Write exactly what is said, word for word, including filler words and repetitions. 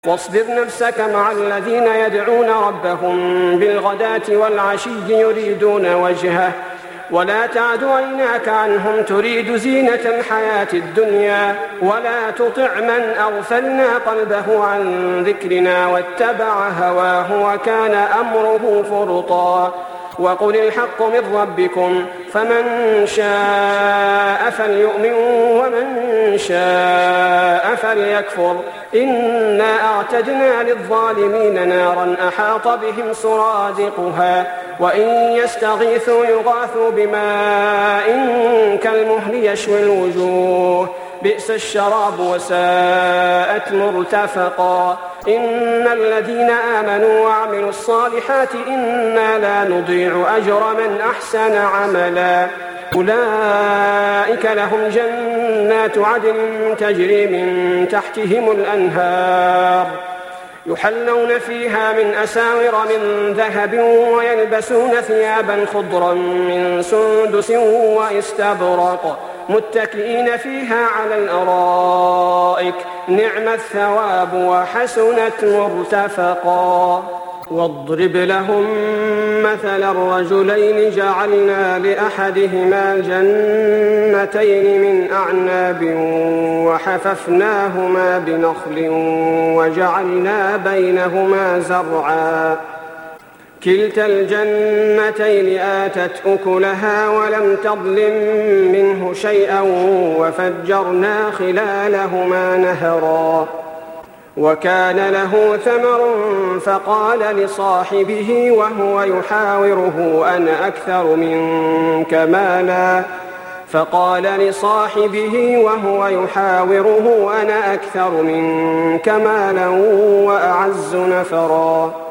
واصبر نفسك مع الذين يدعون ربهم بالغداة والعشي يريدون وجهه ولا تعد عيناك عنهم تريد زينة الحياة الدنيا ولا تطع من أغفلنا قلبه عن ذكرنا واتبع هواه وكان أمره فرطا. وقل الحق من ربكم فمن شاء فليؤمن ومن شاء فليكفر إنا أعتدنا للظالمين نارا أحاط بهم سرادقها وإن يستغيثوا يغاثوا بماء كالمهل يشوي الوجوه بئس الشراب وساءت مرتفقا. إن الذين آمنوا وعملوا الصالحات إنا لا نضيع أجر من أحسن عملا. أولئك لهم جنات عدن تجري من تحتهم الأنهار يحلون فيها من أساور من ذهب ويلبسون ثيابا خضرا من سندس واستبرق متكئين فيها على الأرائك نعم الثواب وحسنت مرتفقا. واضرب لهم مثل الرجلين جعلنا لأحدهما جنتين من أعناب وحففناهما بنخل وجعلنا بينهما زرعا كلتا الجنتين آتت أكلها ولم تظلم منه شيئا وفجرنا خلالهما نهرا وكان له ثمر فقال لصاحبه وهو يحاوره أنا أكثر منك مالا فقال لصاحبه وهو يحاوره أنا أكثر منك مالا وأعز نفرا.